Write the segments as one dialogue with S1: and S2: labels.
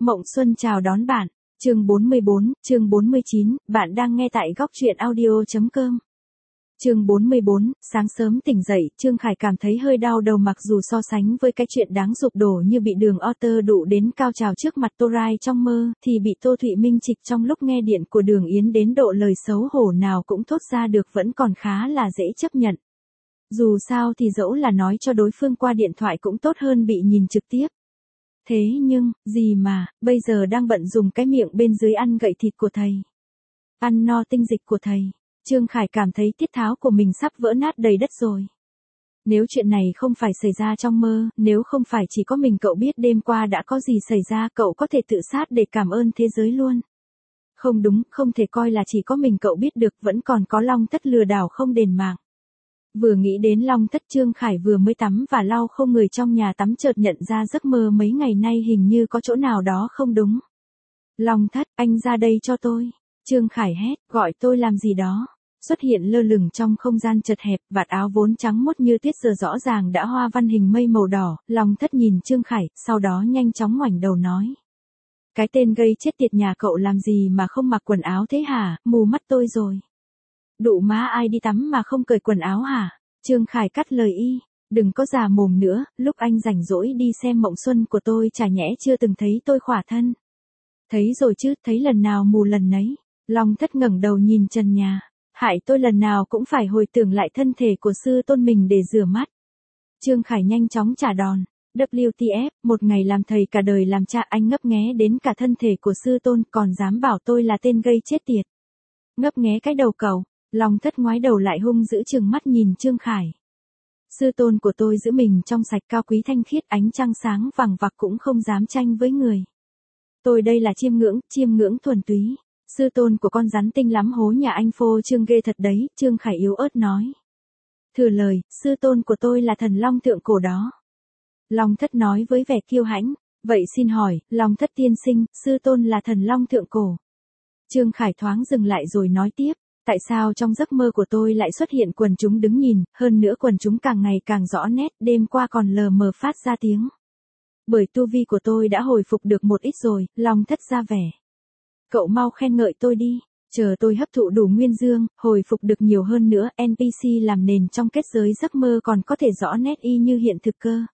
S1: Mộng Xuân chào đón bạn. Chương 44, chương 49, bạn đang nghe tại góc truyện audio.com. Chương 44, sáng sớm tỉnh dậy, Trương Khải cảm thấy hơi đau đầu mặc dù so sánh với cái chuyện đáng sụp đổ như bị Đường Otter đụ đến cao trào trước mặt Tô Rai trong mơ, thì bị Tô Thụy Minh trịch trong lúc nghe điện của Đường Yến đến độ lời xấu hổ nào cũng thốt ra được vẫn còn khá là dễ chấp nhận. Dù sao thì dẫu là nói cho đối phương qua điện thoại cũng tốt hơn bị nhìn trực tiếp. Thế nhưng, gì mà, bây giờ đang bận dùng cái miệng bên dưới ăn gậy thịt của thầy. Ăn no tinh dịch của thầy. Trương Khải cảm thấy tiết tháo của mình sắp vỡ nát đầy đất rồi. Nếu chuyện này không phải xảy ra trong mơ, nếu không phải chỉ có mình cậu biết đêm qua đã có gì xảy ra, cậu có thể tự sát để cảm ơn thế giới luôn. Không đúng, không thể coi là chỉ có mình cậu biết được, vẫn còn có Long Thất lừa đảo không đền mạng. Vừa nghĩ đến Long Thất, Trương Khải vừa mới tắm và lau khô người trong nhà tắm chợt nhận ra giấc mơ mấy ngày nay hình như có chỗ nào đó không đúng. Long Thất, anh ra đây cho tôi. Trương Khải hét, gọi tôi làm gì đó. Xuất hiện lơ lửng trong không gian chật hẹp, vạt áo vốn trắng muốt như tuyết giờ rõ ràng đã hoa văn hình mây màu đỏ. Long Thất nhìn Trương Khải, sau đó nhanh chóng ngoảnh đầu nói. Cái tên gây chết tiệt nhà cậu làm gì mà không mặc quần áo thế hả, mù mắt tôi rồi. Đụ má ai đi tắm mà không cởi quần áo hả? Trương Khải cắt lời y, đừng có già mồm nữa, lúc anh rảnh rỗi đi xem Mộng Xuân của tôi chả nhẽ chưa từng thấy tôi khỏa thân. Thấy rồi chứ, thấy lần nào mù lần nấy. Long Thất ngẩng đầu nhìn trần nhà, hại tôi lần nào cũng phải hồi tưởng lại thân thể của sư tôn mình để rửa mắt. Trương Khải nhanh chóng trả đòn, WTF, một ngày làm thầy cả đời làm cha, anh ngấp nghé đến cả thân thể của sư tôn còn dám bảo tôi là tên gây chết tiệt. Ngấp nghé cái đầu cậu. Long Thất ngoái đầu lại hung dữ trừng mắt nhìn Trương Khải. Sư tôn của tôi giữ mình trong sạch cao quý thanh khiết, ánh trăng sáng vằng vặc cũng không dám tranh với người. Tôi đây là chiêm ngưỡng thuần túy. Sư tôn của con rắn tinh lắm hố nhà anh phô trương ghê thật đấy, Trương Khải yếu ớt nói. Thừa lời, sư tôn của tôi là thần long thượng cổ đó. Long Thất nói với vẻ kiêu hãnh, vậy xin hỏi, Long Thất tiên sinh, sư tôn là thần long thượng cổ. Trương Khải thoáng dừng lại rồi nói tiếp. Tại sao trong giấc mơ của tôi lại xuất hiện quần chúng đứng nhìn, hơn nữa quần chúng càng ngày càng rõ nét, đêm qua còn lờ mờ phát ra tiếng. Bởi tu vi của tôi đã hồi phục được một ít rồi, Long Thất ra vẻ. Cậu mau khen ngợi tôi đi, chờ tôi hấp thụ đủ nguyên dương, hồi phục được nhiều hơn nữa, NPC làm nền trong kết giới giấc mơ còn có thể rõ nét y như hiện thực cơ.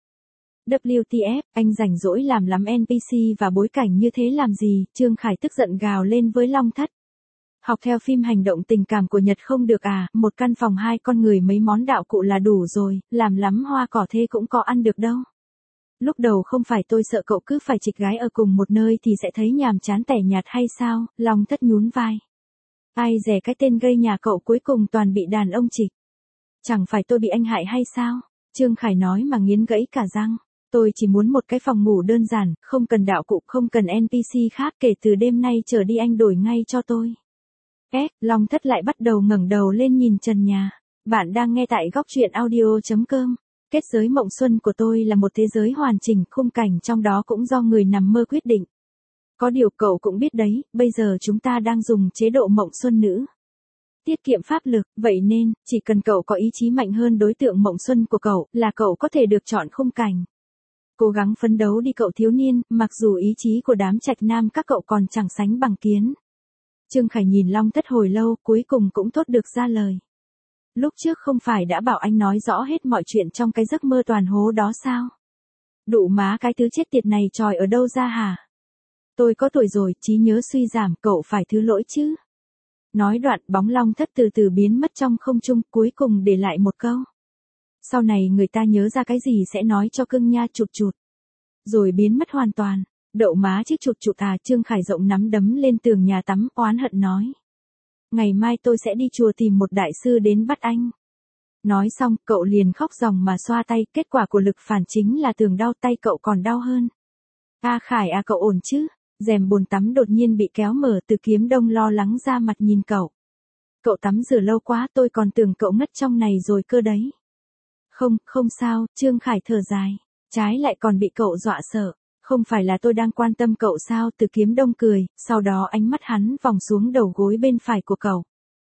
S1: WTF, anh rảnh rỗi làm lắm NPC và bối cảnh như thế làm gì, Trương Khải tức giận gào lên với Long Thất. Học theo phim hành động tình cảm của Nhật không được à, một căn phòng 2 con người mấy món đạo cụ là đủ rồi, làm lắm hoa cỏ thế cũng có ăn được đâu. Lúc đầu không phải tôi sợ cậu cứ phải trịch gái ở cùng một nơi thì sẽ thấy nhàm chán tẻ nhạt hay sao, Long Thất nhún vai. Ai dè cái tên gây nhà cậu cuối cùng toàn bị đàn ông trịch. Chẳng phải tôi bị anh hại hay sao? Trương Khải nói mà nghiến gãy cả răng. Tôi chỉ muốn một cái phòng ngủ đơn giản, không cần đạo cụ, không cần NPC khác, kể từ đêm nay trở đi anh đổi ngay cho tôi. Long Thất lại bắt đầu ngẩng đầu lên nhìn trần nhà. Bạn đang nghe tại góc truyện audio.com. Kết giới Mộng Xuân của tôi là một thế giới hoàn chỉnh, khung cảnh trong đó cũng do người nằm mơ quyết định. Có điều cậu cũng biết đấy, bây giờ chúng ta đang dùng chế độ Mộng Xuân nữ. Tiết kiệm pháp lực, vậy nên, chỉ cần cậu có ý chí mạnh hơn đối tượng Mộng Xuân của cậu, là cậu có thể được chọn khung cảnh. Cố gắng phấn đấu đi cậu thiếu niên, mặc dù ý chí của đám trạch nam các cậu còn chẳng sánh bằng kiến. Trương Khải nhìn Long Thất hồi lâu, cuối cùng cũng thốt được ra lời. Lúc trước không phải đã bảo anh nói rõ hết mọi chuyện trong cái giấc mơ toàn hố đó sao? Đụ má cái thứ chết tiệt này tròi ở đâu ra hả? Tôi có tuổi rồi, trí nhớ suy giảm, cậu phải thứ lỗi chứ. Nói đoạn bóng Long Thất từ từ biến mất trong không trung, cuối cùng để lại một câu. Sau này người ta nhớ ra cái gì sẽ nói cho cưng nha, chụt chụt. Rồi biến mất hoàn toàn. Đậu má chiếc chụt chụt à, Trương Khải rộng nắm đấm lên tường nhà tắm, oán hận nói. Ngày mai tôi sẽ đi chùa tìm một đại sư đến bắt anh. Nói xong, cậu liền khóc ròng mà xoa tay, kết quả của lực phản chính là tường đau, tay cậu còn đau hơn. Khải à, cậu ổn chứ? Rèm bồn tắm đột nhiên bị kéo mở, Từ Kiếm Đông lo lắng ra mặt nhìn cậu. Cậu tắm rửa lâu quá, tôi còn tưởng cậu ngất trong này rồi cơ đấy. Không sao, Trương Khải thở dài. Trái lại còn bị cậu dọa sợ. Không phải là tôi đang quan tâm cậu sao, Từ Kiếm Đông cười, sau đó ánh mắt hắn vòng xuống đầu gối bên phải của cậu.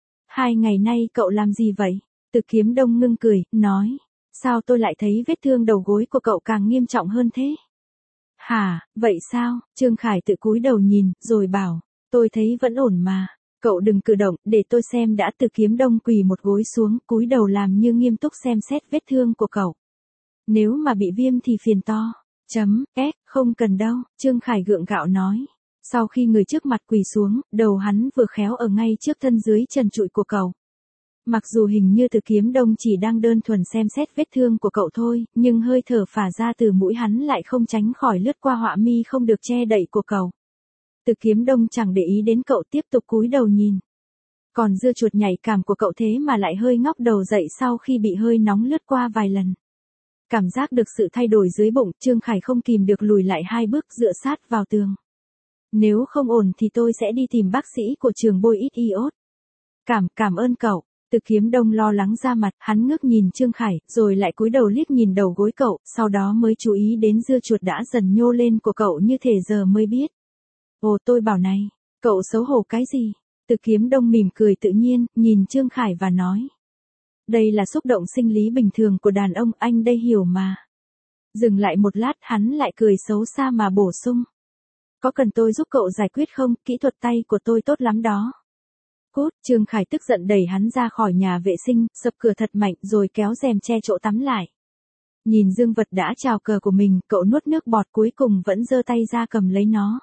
S1: 2 ngày nay cậu làm gì vậy? Từ Kiếm Đông ngưng cười, nói. Sao tôi lại thấy vết thương đầu gối của cậu càng nghiêm trọng hơn thế? Hả, vậy sao? Trương Khải tự cúi đầu nhìn, rồi bảo, tôi thấy vẫn ổn mà. Cậu đừng cử động, để tôi xem đã. Từ Kiếm Đông quỳ một gối xuống, cúi đầu làm như nghiêm túc xem xét vết thương của cậu. Nếu mà bị viêm thì phiền to. Không cần đâu, Trương Khải gượng gạo nói. Sau khi người trước mặt quỳ xuống, đầu hắn vừa khéo ở ngay trước thân dưới trần trụi của cậu. Mặc dù hình như Từ Kiếm Đông chỉ đang đơn thuần xem xét vết thương của cậu thôi, nhưng hơi thở phả ra từ mũi hắn lại không tránh khỏi lướt qua họa mi không được che đậy của cậu. Từ Kiếm Đông chẳng để ý đến cậu, tiếp tục cúi đầu nhìn. Còn dưa chuột nhạy cảm của cậu thế mà lại hơi ngóc đầu dậy sau khi bị hơi nóng lướt qua vài lần. Cảm giác được sự thay đổi dưới bụng, Trương Khải không kìm được lùi lại 2 bước, dựa sát vào tường. Nếu không ổn thì tôi sẽ đi tìm bác sĩ của trường bôi ít iốt. Cảm ơn cậu. Từ Kiếm Đông lo lắng ra mặt, hắn ngước nhìn Trương Khải, rồi lại cúi đầu liếc nhìn đầu gối cậu, sau đó mới chú ý đến dưa chuột đã dần nhô lên của cậu, như thể giờ mới biết. Ồ, tôi bảo này, cậu xấu hổ cái gì? Từ Kiếm Đông mỉm cười tự nhiên, nhìn Trương Khải và nói. Đây là xúc động sinh lý bình thường của đàn ông, anh đây hiểu mà. Dừng lại một lát, hắn lại cười xấu xa mà bổ sung. Có cần tôi giúp cậu giải quyết không? Kỹ thuật tay của tôi tốt lắm đó. Cút, Trương Khải tức giận đẩy hắn ra khỏi nhà vệ sinh, sập cửa thật mạnh rồi kéo rèm che chỗ tắm lại. Nhìn dương vật đã trào cờ của mình, cậu nuốt nước bọt, cuối cùng vẫn giơ tay ra cầm lấy nó.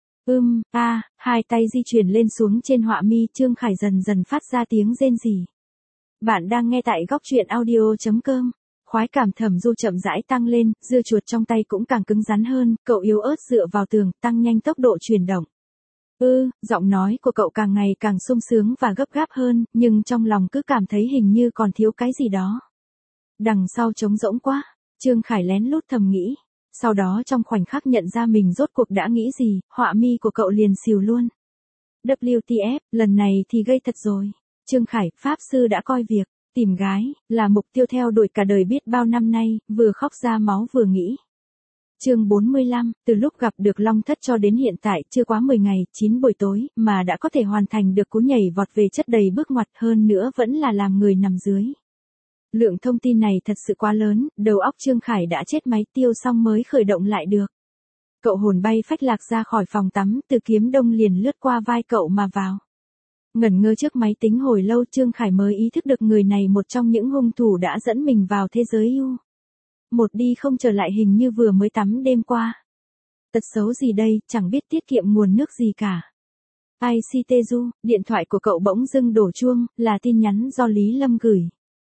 S1: Hai tay di chuyển lên xuống trên họa mi, Trương Khải dần dần phát ra tiếng rên rỉ. Bạn đang nghe tại góc truyện audio.com. Khoái cảm thẩm du chậm rãi tăng lên, dưa chuột trong tay cũng càng cứng rắn hơn, cậu yếu ớt dựa vào tường, tăng nhanh tốc độ chuyển động. Giọng nói của cậu càng ngày càng sung sướng và gấp gáp hơn, nhưng trong lòng cứ cảm thấy hình như còn thiếu cái gì đó. Đằng sau trống rỗng quá, Trương Khải lén lút thầm nghĩ. Sau đó trong khoảnh khắc nhận ra mình rốt cuộc đã nghĩ gì, họa mi của cậu liền xìu luôn. WTF, lần này thì gây thật rồi. Trương Khải, pháp sư đã coi việc tìm gái là mục tiêu theo đuổi cả đời biết bao năm nay, vừa khóc ra máu vừa nghĩ. Chương 45, từ lúc gặp được Long Thất cho đến hiện tại chưa quá 10 ngày, 9 buổi tối, mà đã có thể hoàn thành được cú nhảy vọt về chất đầy bước ngoặt, hơn nữa vẫn là làm người nằm dưới. Lượng thông tin này thật sự quá lớn, đầu óc Trương Khải đã chết máy tiêu xong mới khởi động lại được. Cậu hồn bay phách lạc ra khỏi phòng tắm, Từ Kiếm Đông liền lướt qua vai cậu mà vào. Ngẩn ngơ trước máy tính hồi lâu, Trương Khải mới ý thức được người này một trong những hung thủ đã dẫn mình vào thế giới yêu. Một đi không trở lại, hình như vừa mới tắm đêm qua. Tật xấu gì đây, chẳng biết tiết kiệm nguồn nước gì cả. ICTU, điện thoại của cậu bỗng dưng đổ chuông, là tin nhắn do Lý Lâm gửi.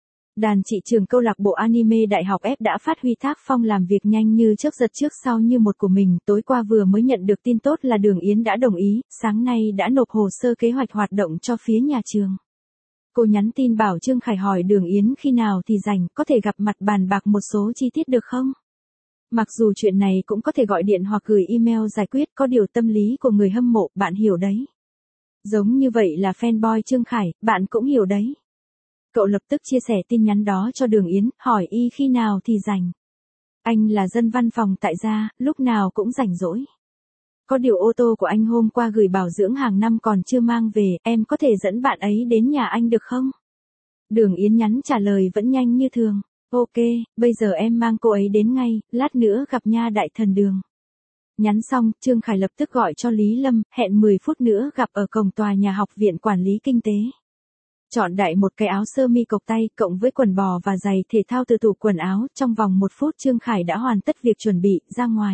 S1: Đàn chị trường câu lạc bộ anime Đại học F đã phát huy tác phong làm việc nhanh như chớp, giật trước sau như một của mình, tối qua vừa mới nhận được tin tốt là Đường Yến đã đồng ý, sáng nay đã nộp hồ sơ kế hoạch hoạt động cho phía nhà trường. Cô nhắn tin bảo Trương Khải hỏi Đường Yến khi nào thì rảnh, có thể gặp mặt bàn bạc một số chi tiết được không? Mặc dù chuyện này cũng có thể gọi điện hoặc gửi email giải quyết, có điều tâm lý của người hâm mộ, bạn hiểu đấy. Giống như vậy là fanboy Trương Khải, bạn cũng hiểu đấy. Cậu lập tức chia sẻ tin nhắn đó cho Đường Yến, hỏi y khi nào thì rảnh. Anh là dân văn phòng tại gia, lúc nào cũng rảnh rỗi. Có điều ô tô của anh hôm qua gửi bảo dưỡng hàng năm còn chưa mang về, em có thể dẫn bạn ấy đến nhà anh được không? Đường Yến nhắn trả lời vẫn nhanh như thường. Ok, bây giờ em mang cô ấy đến ngay, lát nữa gặp nha đại thần Đường. Nhắn xong, Trương Khải lập tức gọi cho Lý Lâm, hẹn 10 phút nữa gặp ở cổng tòa nhà Học viện Quản lý Kinh tế. Chọn đại một cái áo sơ mi cộc tay, cộng với quần bò và giày thể thao từ tủ quần áo, trong vòng 1 phút Trương Khải đã hoàn tất việc chuẩn bị, ra ngoài.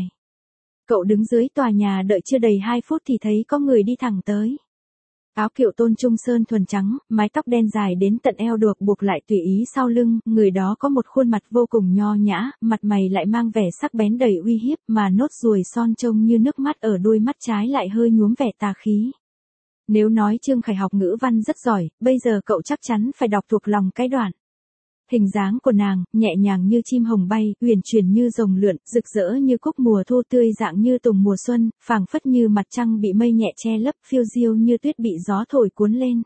S1: Cậu đứng dưới tòa nhà đợi chưa đầy 2 phút thì thấy có người đi thẳng tới. Áo kiệu tôn trung sơn thuần trắng, mái tóc đen dài đến tận eo được buộc lại tùy ý sau lưng, người đó có một khuôn mặt vô cùng nho nhã, mặt mày lại mang vẻ sắc bén đầy uy hiếp, mà nốt ruồi son trông như nước mắt ở đôi mắt trái lại hơi nhuốm vẻ tà khí. Nếu nói Trương Khải học ngữ văn rất giỏi, bây giờ cậu chắc chắn phải đọc thuộc lòng cái đoạn. Hình dáng của nàng, nhẹ nhàng như chim hồng bay, uyển chuyển như rồng lượn, rực rỡ như cúc mùa thu, tươi dạng như tùng mùa xuân, phảng phất như mặt trăng bị mây nhẹ che lấp, phiêu diêu như tuyết bị gió thổi cuốn lên.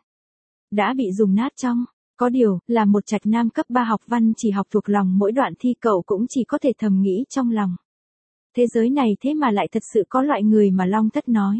S1: Đã bị dùng nát trong. Có điều, là một trạch nam cấp 3 học văn chỉ học thuộc lòng mỗi đoạn thi, cậu cũng chỉ có thể thầm nghĩ trong lòng. Thế giới này thế mà lại thật sự có loại người mà Long Thất nói.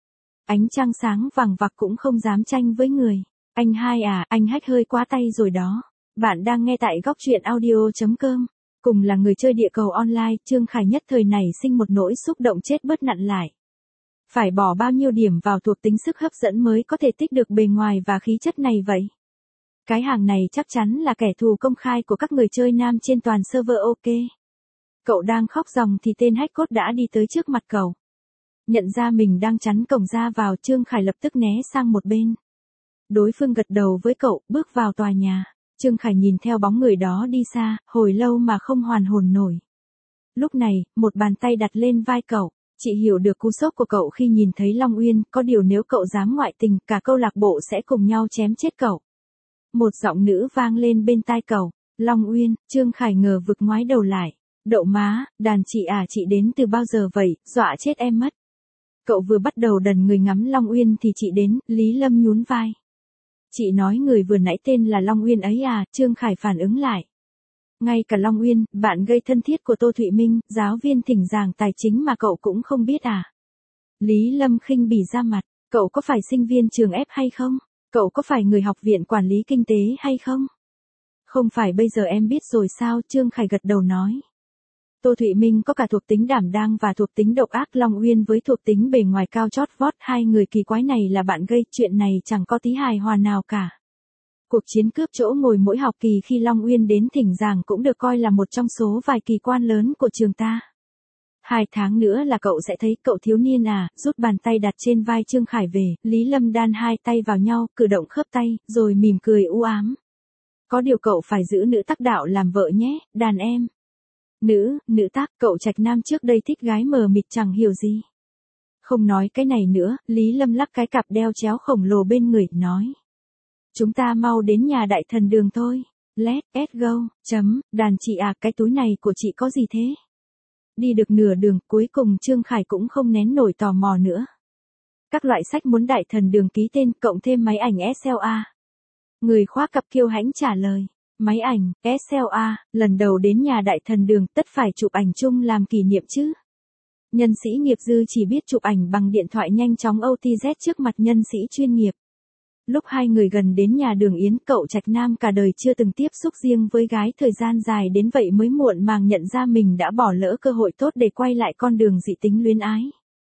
S1: Ánh trăng sáng vàng vặc cũng không dám tranh với người. Anh hai à, anh hack hơi quá tay rồi đó. Bạn đang nghe tại góc truyện audio.com. Cùng là người chơi địa cầu online, Trương Khải nhất thời này sinh một nỗi xúc động chết bớt nặn lại. Phải bỏ bao nhiêu điểm vào thuộc tính sức hấp dẫn mới có thể tích được bề ngoài và khí chất này vậy? Cái hàng này chắc chắn là kẻ thù công khai của các người chơi nam trên toàn server ok. Cậu đang khóc ròng thì tên hack code đã đi tới trước mặt cậu. Nhận ra mình đang chắn cổng ra vào, Trương Khải lập tức né sang một bên. Đối phương gật đầu với cậu, bước vào tòa nhà. Trương Khải nhìn theo bóng người đó đi xa, hồi lâu mà không hoàn hồn nổi. Lúc này, một bàn tay đặt lên vai cậu. Chị hiểu được cú sốc của cậu khi nhìn thấy Long Uyên, có điều nếu cậu dám ngoại tình, cả câu lạc bộ sẽ cùng nhau chém chết cậu. Một giọng nữ vang lên bên tai cậu. Long Uyên, Trương Khải ngờ vực ngoái đầu lại. Đậu má, đàn chị à, chị đến từ bao giờ vậy, dọa chết em mất. Cậu vừa bắt đầu đần người ngắm Long Uyên thì chị đến, Lý Lâm nhún vai. Chị nói người vừa nãy tên là Long Uyên ấy à, Trương Khải phản ứng lại. Ngay cả Long Uyên, bạn gây thân thiết của Tô Thụy Minh, giáo viên thỉnh giảng tài chính mà cậu cũng không biết à. Lý Lâm khinh bỉ ra mặt, cậu có phải sinh viên trường F hay không? Cậu có phải người học viện quản lý kinh tế hay không? Không phải bây giờ em biết rồi sao, Trương Khải gật đầu nói. Tô Thụy Minh có cả thuộc tính đảm đang và thuộc tính độc ác, Long Uyên với thuộc tính bề ngoài cao chót vót, hai người kỳ quái này là bạn gây, chuyện này chẳng có tí hài hòa nào cả. Cuộc chiến cướp chỗ ngồi mỗi học kỳ khi Long Uyên đến thỉnh giảng cũng được coi là một trong số vài kỳ quan lớn của trường ta. 2 tháng nữa là cậu sẽ thấy, cậu thiếu niên à, rút bàn tay đặt trên vai Trương Khải về, Lý Lâm đan hai tay vào nhau, cử động khớp tay, rồi mỉm cười u ám. Có điều cậu phải giữ nữ tác đạo làm vợ nhé, đàn em. Nữ tác, cậu Trạch Nam trước đây thích gái mờ mịt chẳng hiểu gì. Không nói cái này nữa, Lý Lâm lắc cái cặp đeo chéo khổng lồ bên người, nói. Chúng ta mau đến nhà đại thần Đường thôi. Let's go, đàn chị à, cái túi này của chị có gì thế? Đi được nửa đường, cuối cùng Trương Khải cũng không nén nổi tò mò nữa. Các loại sách muốn đại thần Đường ký tên, cộng thêm máy ảnh SLA. Người khoác cặp kiêu hãnh trả lời. Máy ảnh, SLA, lần đầu đến nhà đại thần Đường, tất phải chụp ảnh chung làm kỷ niệm chứ. Nhân sĩ nghiệp dư chỉ biết chụp ảnh bằng điện thoại nhanh chóng OTZ trước mặt nhân sĩ chuyên nghiệp. Lúc hai người gần đến nhà Đường Yến, cậu Trạch Nam cả đời chưa từng tiếp xúc riêng với gái, thời gian dài đến vậy mới muộn màng nhận ra mình đã bỏ lỡ cơ hội tốt để quay lại con đường dị tính luyến ái.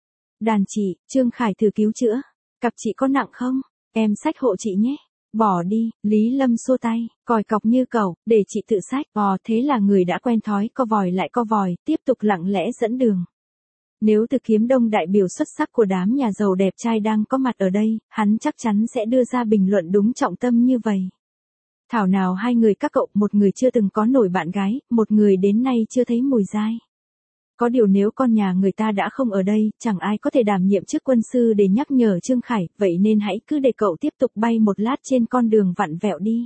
S1: Đàn chị, Trương Khải thử cứu chữa. Cặp chị có nặng không? Em xách hộ chị nhé. Bỏ đi, Lý Lâm xua tay, còi cọc như cậu, để chị tự xách. Thế là người đã quen thói co vòi lại co vòi, tiếp tục lặng lẽ dẫn đường. Nếu Từ Kiếm Đông đại biểu xuất sắc của đám nhà giàu đẹp trai đang có mặt ở đây, hắn chắc chắn sẽ đưa ra bình luận đúng trọng tâm như vậy. Thảo nào hai người các cậu, một người chưa từng có nổi bạn gái, một người đến nay chưa thấy mùi dai. Có điều nếu con nhà người ta đã không ở đây, chẳng ai có thể đảm nhiệm chức quân sư để nhắc nhở Trương Khải, vậy nên hãy cứ để cậu tiếp tục bay một lát trên con đường vặn vẹo đi.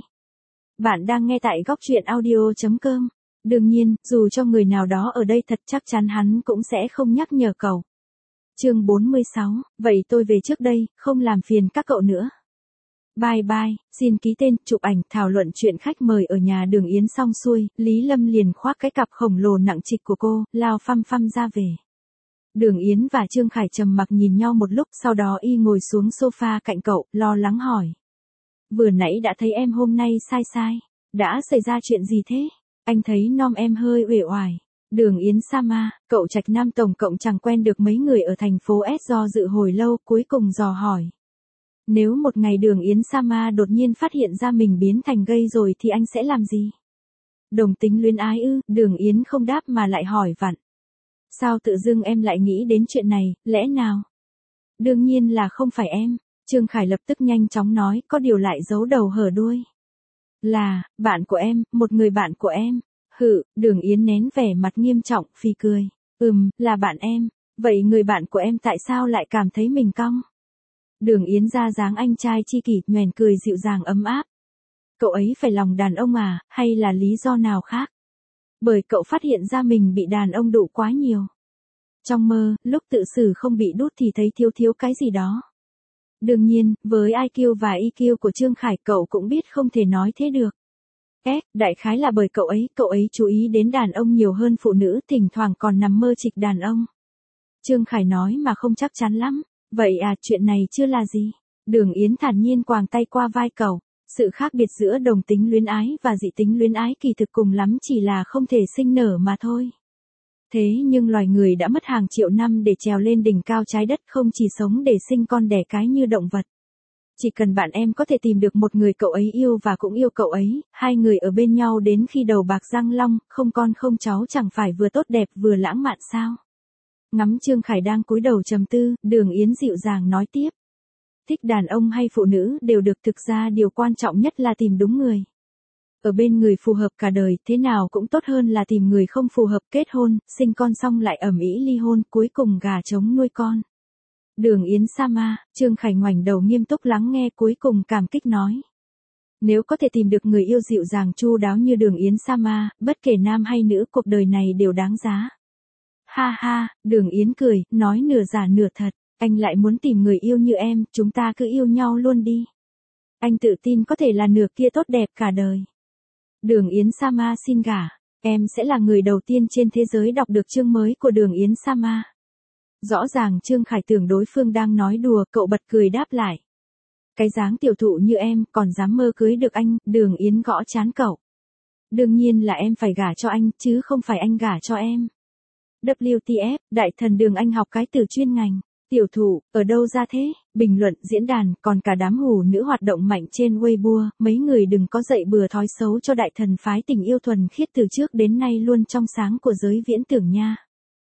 S1: Bạn đang nghe tại góc truyện audio.com. Đương nhiên, dù cho người nào đó ở đây thật chắc chắn hắn cũng sẽ không nhắc nhở cậu. Chương 46, vậy tôi về trước đây, không làm phiền các cậu nữa. Bye bye, xin ký tên, chụp ảnh, thảo luận chuyện khách mời ở nhà Đường Yến xong xuôi, Lý Lâm liền khoác cái cặp khổng lồ nặng trịch của cô, lao phăm phăm ra về. Đường Yến và Trương Khải trầm mặc nhìn nhau một lúc, sau đó y ngồi xuống sofa cạnh cậu, lo lắng hỏi. Vừa nãy đã thấy em hôm nay sai. Đã xảy ra chuyện gì thế? Anh thấy nom em hơi uể oải. Đường Yến Sama, cậu Trạch Nam tổng cộng chẳng quen được mấy người ở thành phố S, do dự hồi lâu, cuối cùng dò hỏi. Nếu một ngày Đường Yến Sama đột nhiên phát hiện ra mình biến thành gay rồi thì anh sẽ làm gì? Đồng tính luyến ái ư? Đường Yến không đáp mà lại hỏi vặn. Sao tự dưng em lại nghĩ đến chuyện này, lẽ nào? Đương nhiên là không phải em. Trương Khải lập tức nhanh chóng nói, có điều lại giấu đầu hở đuôi. Là, bạn của em, một người bạn của em. Đường Yến nén vẻ mặt nghiêm trọng, phì cười. Là bạn em. Vậy người bạn của em tại sao lại cảm thấy mình cong? Đường Yến ra dáng anh trai chi kỷ, nhoẻn cười dịu dàng ấm áp. Cậu ấy phải lòng đàn ông à, hay là lý do nào khác? Bởi cậu phát hiện ra mình bị đàn ông đụ quá nhiều. Trong mơ, lúc tự xử không bị đút thì thấy thiếu cái gì đó. Đương nhiên, với IQ và EQ của Trương Khải, cậu cũng biết không thể nói thế được. Đại khái là bởi cậu ấy chú ý đến đàn ông nhiều hơn phụ nữ, thỉnh thoảng còn nằm mơ trịch đàn ông. Trương Khải nói mà không chắc chắn lắm. Vậy à, chuyện này chưa là gì. Đường Yến thản nhiên quàng tay qua vai cậu. Sự khác biệt giữa đồng tính luyến ái và dị tính luyến ái kỳ thực cùng lắm chỉ là không thể sinh nở mà thôi. Thế nhưng loài người đã mất hàng triệu năm để trèo lên đỉnh cao trái đất, không chỉ sống để sinh con đẻ cái như động vật. Chỉ cần bạn em có thể tìm được một người cậu ấy yêu và cũng yêu cậu ấy, hai người ở bên nhau đến khi đầu bạc răng long, không con không cháu, chẳng phải vừa tốt đẹp vừa lãng mạn sao? Ngắm Trương Khải đang cúi đầu trầm tư, Đường Yến dịu dàng nói tiếp. Thích đàn ông hay phụ nữ đều được, thực ra điều quan trọng nhất là tìm đúng người. Ở bên người phù hợp cả đời, thế nào cũng tốt hơn là tìm người không phù hợp, kết hôn, sinh con xong lại ầm ĩ ly hôn, cuối cùng gà trống nuôi con. Đường Yến Sama, Trương Khải ngoảnh đầu nghiêm túc lắng nghe, cuối cùng cảm kích nói. Nếu có thể tìm được người yêu dịu dàng chu đáo như Đường Yến Sama, bất kể nam hay nữ, cuộc đời này đều đáng giá. Ha ha, Đường Yến cười, nói nửa giả nửa thật, anh lại muốn tìm người yêu như em, chúng ta cứ yêu nhau luôn đi. Anh tự tin có thể là nửa kia tốt đẹp cả đời. Đường Yến Sama xin gả, em sẽ là người đầu tiên trên thế giới đọc được chương mới của Đường Yến Sama. Rõ ràng Trương Khải tưởng đối phương đang nói đùa, cậu bật cười đáp lại. Cái dáng tiểu thụ như em còn dám mơ cưới được anh, Đường Yến gõ trán cậu. Đương nhiên là em phải gả cho anh, chứ không phải anh gả cho em. WTF, đại thần Đường, anh học cái từ chuyên ngành. Tiểu thụ, ở đâu ra thế? Bình luận, diễn đàn, còn cả đám hủ nữ hoạt động mạnh trên Weibo, mấy người đừng có dạy bừa thói xấu cho đại thần phái tình yêu thuần khiết từ trước đến nay luôn trong sáng của giới viễn tưởng nha.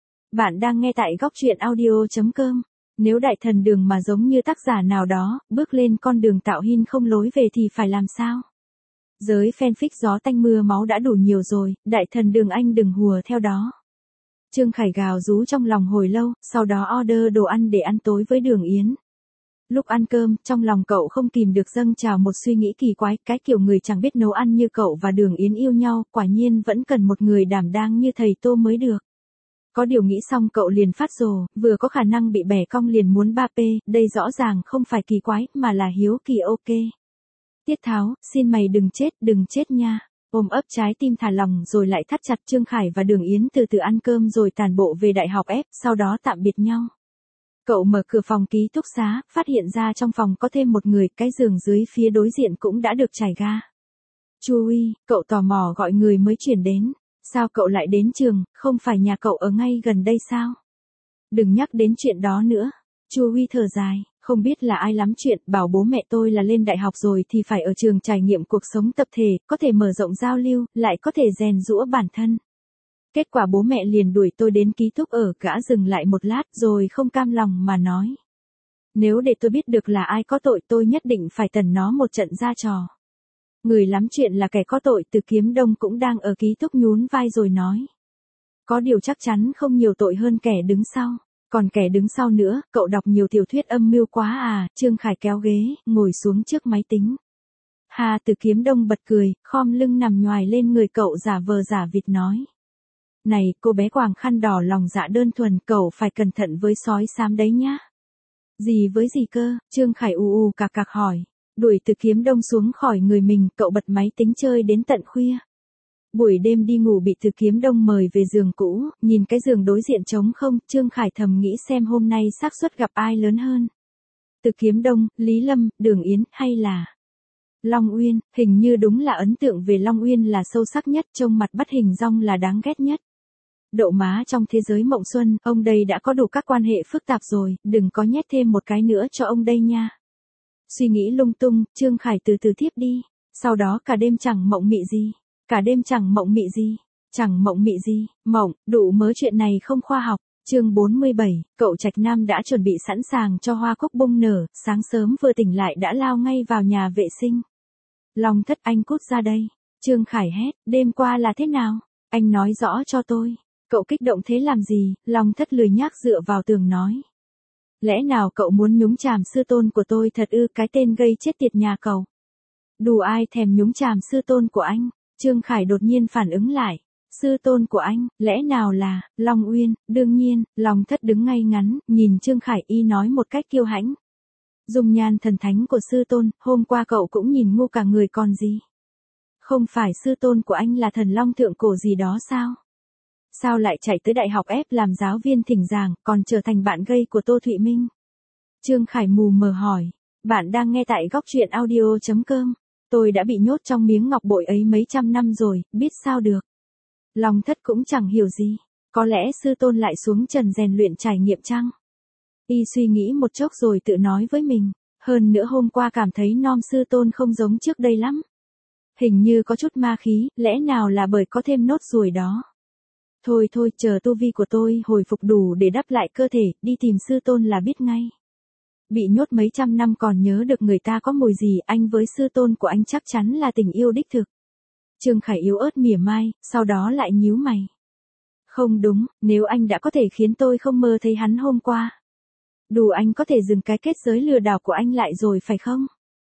S1: Bạn đang nghe tại góc truyện audio.com. Nếu đại thần Đường mà giống như tác giả nào đó, bước lên con đường tạo hin không lối về thì phải làm sao? Giới fanfic gió tanh mưa máu đã đủ nhiều rồi, đại thần Đường anh đừng hùa theo đó. Trương Khải gào rú trong lòng hồi lâu, sau đó order đồ ăn để ăn tối với Đường Yến. Lúc ăn cơm, trong lòng cậu không kìm được dâng trào một suy nghĩ kỳ quái, cái kiểu người chẳng biết nấu ăn như cậu và Đường Yến yêu nhau, quả nhiên vẫn cần một người đảm đang như thầy Tô mới được. Có điều nghĩ xong cậu liền phát rồ, vừa có khả năng bị bẻ cong liền muốn 3P, đây rõ ràng không phải kỳ quái, mà là hiếu kỳ. Ok. Tiết Tháo, xin mày đừng chết nha. Ôm ấp trái tim thả lòng rồi lại thắt chặt. Trương Khải và Đường Yến từ từ ăn cơm rồi tản bộ về đại học F, sau đó tạm biệt nhau. Cậu mở cửa phòng ký túc xá, phát hiện ra trong phòng có thêm một người, cái giường dưới phía đối diện cũng đã được trải ga. Chu Uy, cậu tò mò gọi người mới chuyển đến. Sao cậu lại đến trường, không phải nhà cậu ở ngay gần đây sao? Đừng nhắc đến chuyện đó nữa. Chu Huy thở dài, không biết là ai lắm chuyện, bảo bố mẹ tôi là lên đại học rồi thì phải ở trường trải nghiệm cuộc sống tập thể, có thể mở rộng giao lưu, lại có thể rèn giũa bản thân. Kết quả bố mẹ liền đuổi tôi đến ký túc ở, gã dừng lại một lát rồi không cam lòng mà nói. Nếu để tôi biết được là ai có tội tôi nhất định phải tần nó một trận ra trò. Người lắm chuyện là kẻ có tội. Từ Kiếm Đông cũng đang ở ký túc nhún vai rồi nói. Có điều chắc chắn không nhiều tội hơn kẻ đứng sau. Còn kẻ đứng sau nữa, cậu đọc nhiều tiểu thuyết âm mưu quá à? Trương Khải kéo ghế, ngồi xuống trước máy tính. Hà, Từ Kiếm Đông bật cười, khom lưng nằm nhoài lên người cậu giả vờ giả vịt nói. Này, cô bé quàng khăn đỏ lòng dạ đơn thuần, cậu phải cẩn thận với sói xám đấy nhá. Gì với gì cơ? Trương Khải u cạc cạc hỏi. Đuổi Từ Kiếm Đông xuống khỏi người mình, cậu bật máy tính chơi đến tận khuya. Buổi đêm đi ngủ bị Từ Kiếm Đông mời về giường cũ, nhìn cái giường đối diện trống không, Trương Khải thầm nghĩ xem hôm nay xác suất gặp ai lớn hơn. Từ Kiếm Đông, Lý Lâm, Đường Yến, hay là Long Uyên. Hình như đúng là ấn tượng về Long Uyên là sâu sắc nhất, trông mặt bắt hình dong là đáng ghét nhất. Đậu má trong thế giới mộng xuân, ông đây đã có đủ các quan hệ phức tạp rồi, đừng có nhét thêm một cái nữa cho ông đây nha. Suy nghĩ lung tung, Trương Khải từ từ thiếp đi. Sau đó cả đêm chẳng mộng mị gì. Cả đêm chẳng mộng mị gì. Chẳng mộng mị gì. Mộng, đủ mớ chuyện này không khoa học. Chương 47, cậu Trạch Nam đã chuẩn bị sẵn sàng cho hoa cúc bung nở, sáng sớm vừa tỉnh lại đã lao ngay vào nhà vệ sinh. Long Thất, anh cút ra đây. Trương Khải hét, đêm qua là thế nào? Anh nói rõ cho tôi. Cậu kích động thế làm gì? Long Thất lười nhác dựa vào tường nói. Lẽ nào cậu muốn nhúng chàm sư tôn của tôi thật ư? Cái tên gây chết tiệt nhà cậu. Đủ ai thèm nhúng chàm sư tôn của anh? Trương Khải đột nhiên phản ứng lại. Sư tôn của anh, lẽ nào là Long Uyên? Đương nhiên. Long Thất đứng ngay ngắn, nhìn Trương Khải y nói một cách kiêu hãnh. Dung nhan thần thánh của sư tôn, hôm qua cậu cũng nhìn ngu cả người còn gì. Không phải sư tôn của anh là thần long thượng cổ gì đó sao? Sao lại chạy tới đại học F làm giáo viên thỉnh giảng, còn trở thành bạn gây của Tô Thụy Minh? Trương Khải mù mờ hỏi. Bạn đang nghe tại góc truyện audio.com. Tôi đã bị nhốt trong miếng ngọc bội ấy mấy trăm năm rồi, biết sao được. Long Thất cũng chẳng hiểu gì. Có lẽ sư tôn lại xuống trần rèn luyện trải nghiệm chăng? Y suy nghĩ một chốc rồi tự nói với mình. Hơn nữa hôm qua cảm thấy nom sư tôn không giống trước đây lắm. Hình như có chút ma khí, lẽ nào là bởi có thêm nốt ruồi đó. Thôi thôi, chờ tu vi của tôi hồi phục đủ để đắp lại cơ thể, đi tìm sư tôn là biết ngay. Bị nhốt mấy trăm năm còn nhớ được người ta có mùi gì, anh với sư tôn của anh chắc chắn là tình yêu đích thực. Trương Khải yếu ớt mỉa mai, sau đó lại nhíu mày. Không đúng, nếu anh đã có thể khiến tôi không mơ thấy hắn hôm qua. Đủ anh có thể dừng cái kết giới lừa đảo của anh lại rồi phải không?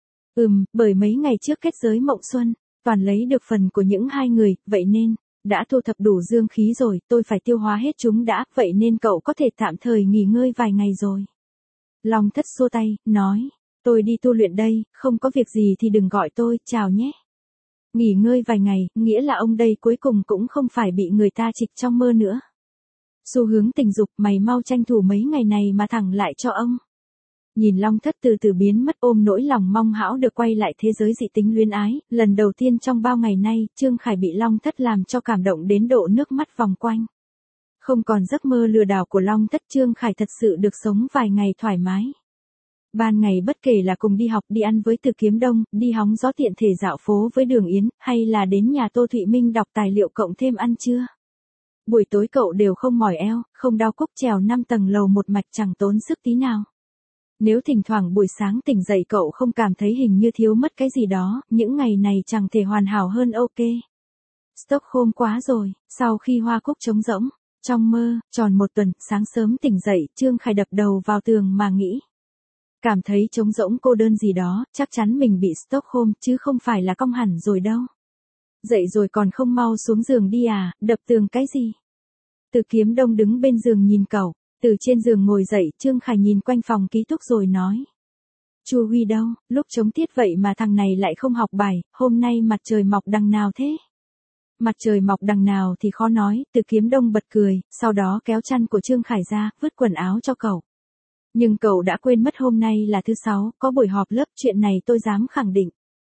S1: Bởi mấy ngày trước kết giới mộng xuân, toàn lấy được phần của những hai người, vậy nên, đã thu thập đủ dương khí rồi, tôi phải tiêu hóa hết chúng đã, vậy nên cậu có thể tạm thời nghỉ ngơi vài ngày rồi. Long Thất xua tay, nói, tôi đi tu luyện đây, không có việc gì thì đừng gọi tôi, chào nhé. Nghỉ ngơi vài ngày, nghĩa là ông đây cuối cùng cũng không phải bị người ta trịch trong mơ nữa. Xu hướng tình dục, mày mau tranh thủ mấy ngày này mà thẳng lại cho ông. Nhìn Long Thất từ từ biến mất ôm nỗi lòng mong hão được quay lại thế giới dị tính luyến ái, lần đầu tiên trong bao ngày nay, Trương Khải bị Long Thất làm cho cảm động đến độ nước mắt vòng quanh. Không còn giấc mơ lừa đảo của Long Thất, Trương Khải thật sự được sống vài ngày thoải mái. Ban ngày bất kể là cùng đi học, đi ăn với Từ Kiếm Đông, đi hóng gió tiện thể dạo phố với Đường Yến, hay là đến nhà Tô Thụy Minh đọc tài liệu cộng thêm ăn trưa. Buổi tối cậu đều không mỏi eo, không đau cúc trèo 5 tầng lầu một mạch chẳng tốn sức tí nào. Nếu thỉnh thoảng buổi sáng tỉnh dậy cậu không cảm thấy hình như thiếu mất cái gì đó, những ngày này chẳng thể hoàn hảo hơn ok. Stockholm quá rồi, sau khi hoa cúc trống rỗng, trong mơ, tròn một tuần, sáng sớm tỉnh dậy, Trương Khải đập đầu vào tường mà nghĩ. Cảm thấy trống rỗng cô đơn gì đó, chắc chắn mình bị Stockholm chứ không phải là cong hẳn rồi đâu. Dậy rồi còn không mau xuống giường đi à, đập tường cái gì? Từ Kiếm Đông đứng bên giường nhìn cậu, từ trên giường ngồi dậy, Trương Khải nhìn quanh phòng ký túc rồi nói. Chu Huy đâu, lúc trống tiết vậy mà thằng này lại không học bài, hôm nay mặt trời mọc đằng nào thế? Mặt trời mọc đằng nào thì khó nói, Từ Kiếm Đông bật cười, sau đó kéo chăn của Trương Khải ra, vứt quần áo cho cậu. Nhưng cậu đã quên mất hôm nay là thứ 6, có buổi họp lớp, chuyện này tôi dám khẳng định.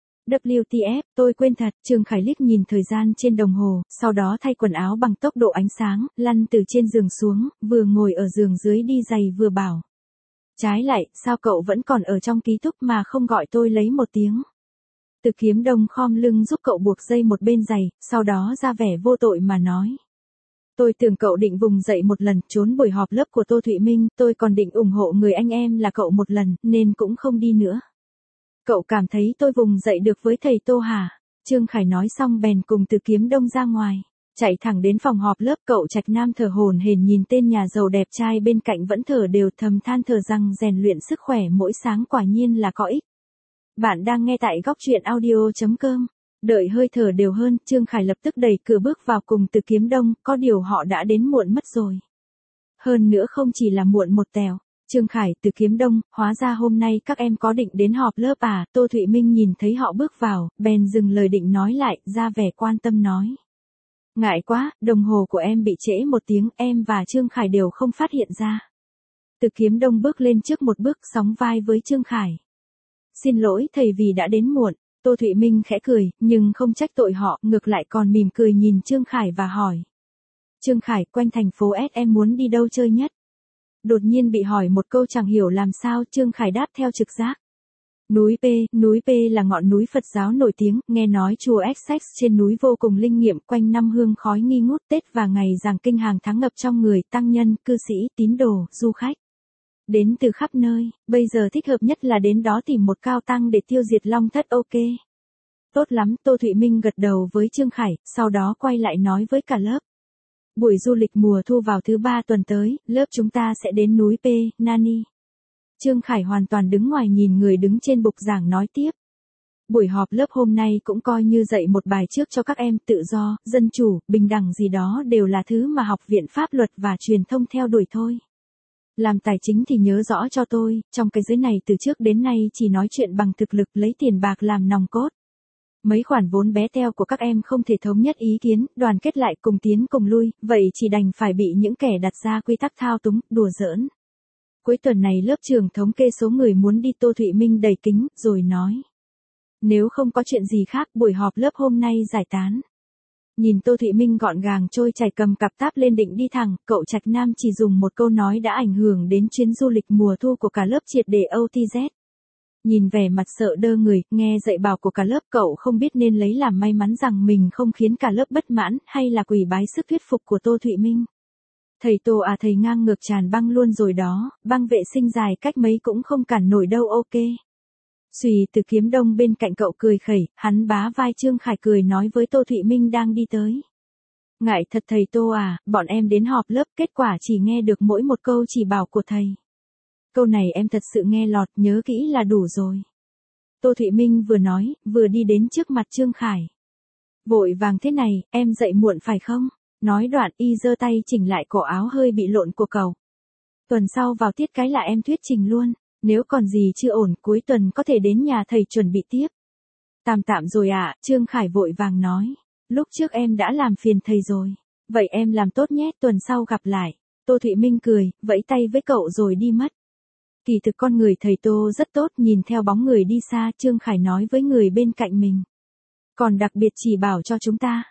S1: WTF, tôi quên thật, Trương Khải liếc nhìn thời gian trên đồng hồ, sau đó thay quần áo bằng tốc độ ánh sáng, lăn từ trên giường xuống, vừa ngồi ở giường dưới đi giày vừa bảo. Trái lại, sao cậu vẫn còn ở trong ký túc mà không gọi tôi lấy một tiếng? Từ Kiếm Đông khom lưng giúp cậu buộc dây một bên giày, sau đó ra vẻ vô tội mà nói. Tôi tưởng cậu định vùng dậy một lần, trốn buổi họp lớp của Tô Thụy Minh, tôi còn định ủng hộ người anh em là cậu một lần, nên cũng không đi nữa. Cậu cảm thấy tôi vùng dậy được với thầy Tô hả? Trương Khải nói xong bèn cùng Từ Kiếm Đông ra ngoài. Chạy thẳng đến phòng họp lớp, cậu Trạch Nam thở hổn hển nhìn tên nhà giàu đẹp trai bên cạnh vẫn thở đều, thầm than thở rằng rèn luyện sức khỏe mỗi sáng quả nhiên là có ích. Bạn đang nghe tại góc truyện audio.com. Đợi hơi thở đều hơn, Trương Khải lập tức đẩy cửa bước vào cùng Từ Kiếm Đông, có điều họ đã đến muộn mất rồi. Hơn nữa không chỉ là muộn một tèo. Trương Khải, Từ Kiếm Đông, hóa ra hôm nay các em có định đến họp lớp à? Tô Thụy Minh nhìn thấy họ bước vào, bèn dừng lời định nói lại, ra vẻ quan tâm nói. Ngại quá, đồng hồ của em bị trễ một tiếng, em và Trương Khải đều không phát hiện ra. Từ Kiếm Đông bước lên trước một bước, sóng vai với Trương Khải. Xin lỗi thầy vì đã đến muộn. Tô Thụy Minh khẽ cười, nhưng không trách tội họ, ngược lại còn mỉm cười nhìn Trương Khải và hỏi. Trương Khải, quanh thành phố S em muốn đi đâu chơi nhất? Đột nhiên bị hỏi một câu chẳng hiểu làm sao, Trương Khải đáp theo trực giác. Núi P là ngọn núi Phật giáo nổi tiếng, nghe nói chùa Essex trên núi vô cùng linh nghiệm, quanh năm hương khói nghi ngút, Tết và ngày giảng kinh hàng tháng ngập trong người, tăng nhân, cư sĩ, tín đồ, du khách. Đến từ khắp nơi, bây giờ thích hợp nhất là đến đó tìm một cao tăng để tiêu diệt Long Thất ok. Tốt lắm, Tô Thụy Minh gật đầu với Trương Khải, sau đó quay lại nói với cả lớp. Buổi du lịch mùa thu vào thứ 3 tuần tới, lớp chúng ta sẽ đến núi P, Nani. Trương Khải hoàn toàn đứng ngoài nhìn người đứng trên bục giảng nói tiếp. Buổi họp lớp hôm nay cũng coi như dạy một bài trước cho các em, tự do, dân chủ, bình đẳng gì đó đều là thứ mà học viện pháp luật và truyền thông theo đuổi thôi. Làm tài chính thì nhớ rõ cho tôi, trong cái giới này từ trước đến nay chỉ nói chuyện bằng thực lực, lấy tiền bạc làm nòng cốt. Mấy khoản vốn bé teo của các em không thể thống nhất ý kiến, đoàn kết lại cùng tiến cùng lui, vậy chỉ đành phải bị những kẻ đặt ra quy tắc thao túng, đùa giỡn. Cuối tuần này lớp trường thống kê số người muốn đi. Tô Thụy Minh đầy kính, rồi nói. Nếu không có chuyện gì khác buổi họp lớp hôm nay giải tán. Nhìn Tô Thụy Minh gọn gàng trôi chảy cầm cặp táp lên định đi thẳng, cậu Trạch Nam chỉ dùng một câu nói đã ảnh hưởng đến chuyến du lịch mùa thu của cả lớp triệt để OTZ. Nhìn vẻ mặt sợ đơ người, nghe dạy bảo của cả lớp cậu không biết nên lấy làm may mắn rằng mình không khiến cả lớp bất mãn hay là quỳ bái sức thuyết phục của Tô Thụy Minh. Thầy Tô à thầy ngang ngược tràn băng luôn rồi đó, băng vệ sinh dài cách mấy cũng không cản nổi đâu ok. Xùy Từ Kiếm Đông bên cạnh cậu cười khẩy, hắn bá vai Trương Khải cười nói với Tô Thụy Minh đang đi tới. Ngại thật thầy Tô à, bọn em đến họp lớp kết quả chỉ nghe được mỗi một câu chỉ bảo của thầy. Câu này em thật sự nghe lọt nhớ kỹ là đủ rồi. Tô Thụy Minh vừa nói, vừa đi đến trước mặt Trương Khải. Vội vàng thế này, em dậy muộn phải không? Nói đoạn y giơ tay chỉnh lại cổ áo hơi bị lộn của cậu. Tuần sau vào tiết cái là em thuyết trình luôn. Nếu còn gì chưa ổn cuối tuần có thể đến nhà thầy chuẩn bị tiếp. Tạm tạm rồi ạ, Trương Khải vội vàng nói. Lúc trước em đã làm phiền thầy rồi. Vậy em làm tốt nhé, tuần sau gặp lại. Tô Thụy Minh cười, vẫy tay với cậu rồi đi mất. Kỳ thực con người thầy Tô rất tốt, nhìn theo bóng người đi xa, Trương Khải nói với người bên cạnh mình. Còn đặc biệt chỉ bảo cho chúng ta.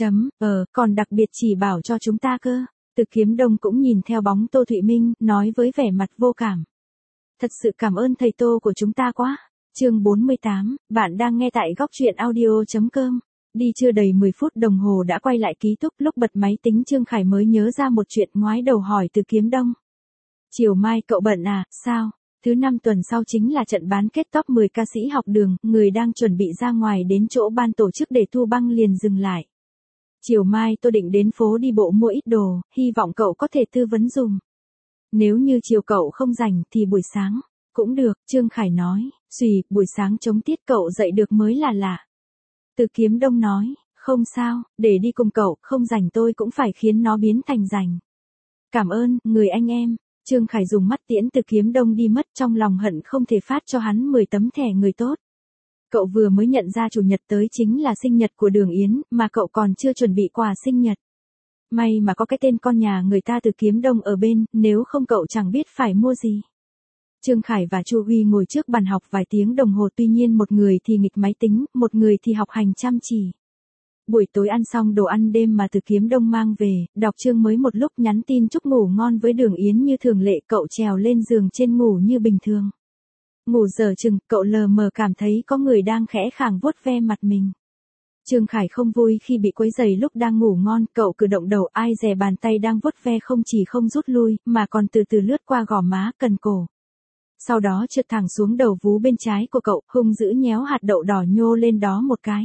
S1: Còn đặc biệt chỉ bảo cho chúng ta cơ. Từ Kiếm Đông cũng nhìn theo bóng Tô Thụy Minh, nói với vẻ mặt vô cảm. Thật sự cảm ơn thầy Tô của chúng ta quá. Chương 48, bạn đang nghe tại góc truyện audio.com. Đi chưa đầy 10 phút đồng hồ đã quay lại ký túc, lúc bật máy tính Trương Khải mới nhớ ra một chuyện, ngoái đầu hỏi Từ Kiếm Đông. Chiều mai cậu bận à, sao? Thứ 5 tuần sau chính là trận bán kết top 10 ca sĩ học đường, người đang chuẩn bị ra ngoài đến chỗ ban tổ chức để thu băng liền dừng lại. Chiều mai tôi định đến phố đi bộ mua ít đồ, hy vọng cậu có thể tư vấn dùm. Nếu như chiều cậu không rảnh thì buổi sáng, cũng được, Trương Khải nói, buổi sáng chống tiết cậu dậy được mới là lạ. Từ Kiếm Đông nói, không sao, để đi cùng cậu, không rảnh tôi cũng phải khiến nó biến thành rảnh. Cảm ơn, người anh em, Trương Khải dùng mắt tiễn Từ Kiếm Đông đi mất, trong lòng hận không thể phát cho hắn 10 tấm thẻ người tốt. Cậu vừa mới nhận ra chủ nhật tới chính là sinh nhật của Đường Yến, mà cậu còn chưa chuẩn bị quà sinh nhật. May mà có cái tên con nhà người ta Từ Kiếm Đông ở bên, nếu không cậu chẳng biết phải mua gì. Trương Khải và Chu Huy ngồi trước bàn học vài tiếng đồng hồ, tuy nhiên một người thì nghịch máy tính, một người thì học hành chăm chỉ. Buổi tối ăn xong đồ ăn đêm mà Từ Kiếm Đông mang về, đọc chương mới một lúc nhắn tin chúc ngủ ngon với Đường Yến như thường lệ, cậu trèo lên giường trên ngủ như bình thường. Ngủ dở chừng, cậu lờ mờ cảm thấy có người đang khẽ khàng vuốt ve mặt mình. Trương Khải không vui khi bị quấy rầy lúc đang ngủ ngon, cậu cử động đầu, ai dè bàn tay đang vuốt ve không chỉ không rút lui, mà còn từ từ lướt qua gò má, cần cổ. Sau đó trượt thẳng xuống đầu vú bên trái của cậu, hung dữ nhéo hạt đậu đỏ nhô lên đó một cái.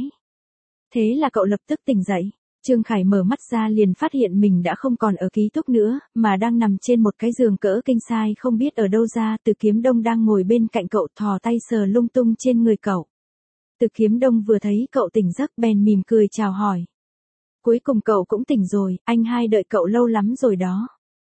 S1: Thế là cậu lập tức tỉnh dậy. Trương Khải mở mắt ra liền phát hiện mình đã không còn ở ký túc nữa, mà đang nằm trên một cái giường cỡ king size không biết ở đâu ra. Từ Kiếm Đông đang ngồi bên cạnh cậu, thò tay sờ lung tung trên người cậu. Từ Kiếm Đông vừa thấy cậu tỉnh giấc bèn mỉm cười chào hỏi. Cuối cùng cậu cũng tỉnh rồi, anh hai đợi cậu lâu lắm rồi đó.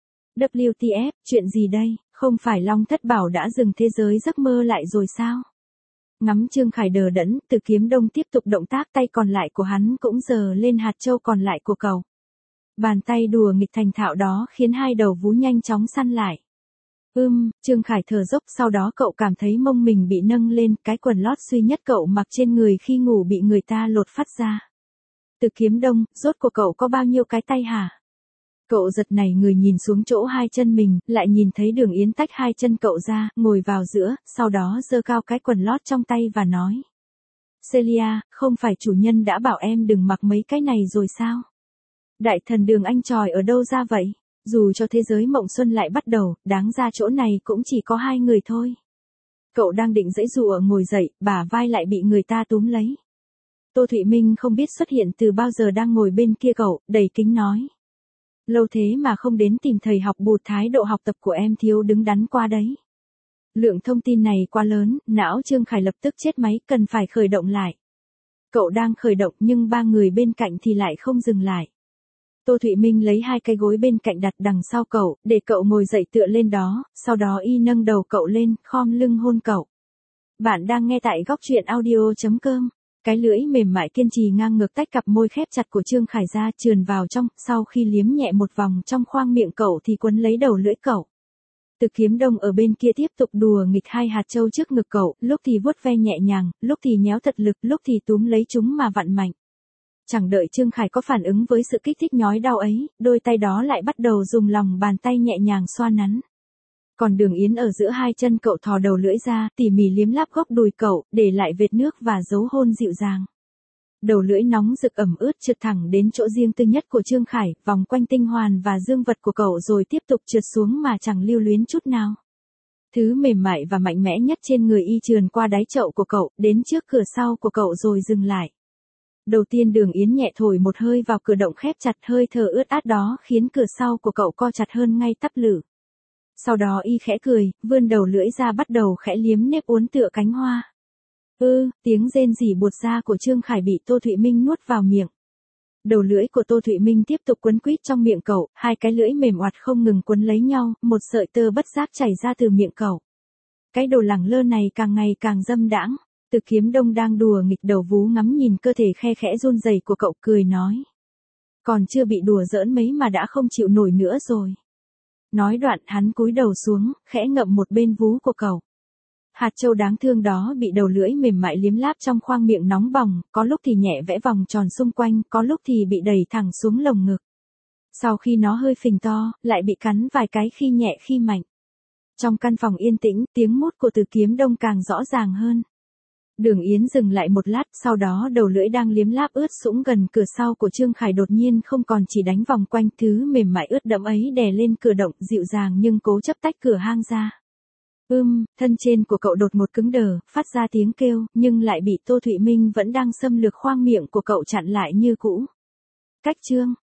S1: WTF, chuyện gì đây, không phải Long Thất Bảo đã dừng thế giới giấc mơ lại rồi sao? Ngắm Trương Khải đờ đẫn, Từ Kiếm Đông tiếp tục động tác, tay còn lại của hắn cũng giơ lên hạt châu còn lại của cậu. Bàn tay đùa nghịch thành thạo đó khiến hai đầu vú nhanh chóng săn lại. Trương Khải thở dốc, sau đó cậu cảm thấy mông mình bị nâng lên, cái quần lót duy nhất cậu mặc trên người khi ngủ bị người ta lột phát ra. Từ Kiếm Đông, rốt của cậu có bao nhiêu cái tay hả? Cậu giật nảy người nhìn xuống chỗ hai chân mình, lại nhìn thấy Đường Yến tách hai chân cậu ra, ngồi vào giữa, sau đó giơ cao cái quần lót trong tay và nói. Celia, không phải chủ nhân đã bảo em đừng mặc mấy cái này rồi sao? Đại thần Đường anh tròi ở đâu ra vậy? Dù cho thế giới mộng xuân lại bắt đầu, đáng ra chỗ này cũng chỉ có hai người thôi. Cậu đang định giãy giụa ngồi dậy, bả vai lại bị người ta túm lấy. Tô Thụy Minh không biết xuất hiện từ bao giờ đang ngồi bên kia cậu, đầy kính nói. Lâu thế mà không đến tìm thầy học bụt, thái độ học tập của em thiếu đứng đắn qua đấy. Lượng thông tin này quá lớn, não Trương Khải lập tức chết máy, cần phải khởi động lại. Cậu đang khởi động nhưng ba người bên cạnh thì lại không dừng lại. Tô Thụy Minh lấy hai cái gối bên cạnh đặt đằng sau cậu, để cậu ngồi dậy tựa lên đó, sau đó y nâng đầu cậu lên, khom lưng hôn cậu. Bạn đang nghe tại góc truyện audio.com. Cái lưỡi mềm mại kiên trì ngang ngược tách cặp môi khép chặt của Trương Khải ra, trườn vào trong, sau khi liếm nhẹ một vòng trong khoang miệng cậu thì quấn lấy đầu lưỡi cậu. Từ Kiếm Đông ở bên kia tiếp tục đùa nghịch hai hạt châu trước ngực cậu, lúc thì vuốt ve nhẹ nhàng, lúc thì nhéo thật lực, lúc thì túm lấy chúng mà vặn mạnh. Chẳng đợi Trương Khải có phản ứng với sự kích thích nhói đau ấy, đôi tay đó lại bắt đầu dùng lòng bàn tay nhẹ nhàng xoa nắn. Còn Đường Yến ở giữa hai chân cậu thò đầu lưỡi ra, tỉ mỉ liếm láp góc đùi cậu, để lại vệt nước và dấu hôn dịu dàng. Đầu lưỡi nóng rực ẩm ướt trượt thẳng đến chỗ riêng tư nhất của Trương Khải, vòng quanh tinh hoàn và dương vật của cậu rồi tiếp tục trượt xuống mà chẳng lưu luyến chút nào. Thứ mềm mại và mạnh mẽ nhất trên người y trườn qua đáy chậu của cậu, đến trước cửa sau của cậu rồi dừng lại. Đầu tiên Đường Yến nhẹ thổi một hơi vào cửa động khép chặt, hơi thở ướt át đó khiến cửa sau của cậu co chặt hơn ngay tắp lử. Sau đó y khẽ cười, vươn đầu lưỡi ra bắt đầu khẽ liếm nếp uốn tựa cánh hoa. Tiếng rên rỉ buột ra của Trương Khải bị Tô Thụy Minh nuốt vào miệng. Đầu lưỡi của Tô Thụy Minh tiếp tục quấn quýt trong miệng cậu, hai cái lưỡi mềm oặt không ngừng quấn lấy nhau, một sợi tơ bất giác chảy ra từ miệng cậu. Cái đồ lẳng lơ này càng ngày càng dâm đãng. Từ Kiếm Đông đang đùa nghịch đầu vú ngắm nhìn cơ thể khe khẽ run rẩy của cậu, cười nói. Còn chưa bị đùa giỡn mấy mà đã không chịu nổi nữa rồi. Nói đoạn hắn cúi đầu xuống, khẽ ngậm một bên vú của cậu. Hạt châu đáng thương đó bị đầu lưỡi mềm mại liếm láp trong khoang miệng nóng bỏng, có lúc thì nhẹ vẽ vòng tròn xung quanh, có lúc thì bị đẩy thẳng xuống lồng ngực. Sau khi nó hơi phình to, lại bị cắn vài cái khi nhẹ khi mạnh. Trong căn phòng yên tĩnh, tiếng mút của Từ Kiếm Đông càng rõ ràng hơn. Đường Yến dừng lại một lát, sau đó đầu lưỡi đang liếm láp ướt sũng gần cửa sau của Trương Khải đột nhiên không còn chỉ đánh vòng quanh thứ mềm mại ướt đẫm ấy đè lên cửa động, dịu dàng nhưng cố chấp tách cửa hang ra. Thân trên của cậu đột ngột cứng đờ, phát ra tiếng kêu, nhưng lại bị Tô Thụy Minh vẫn đang xâm lược khoang miệng của cậu chặn lại như cũ. Cách chương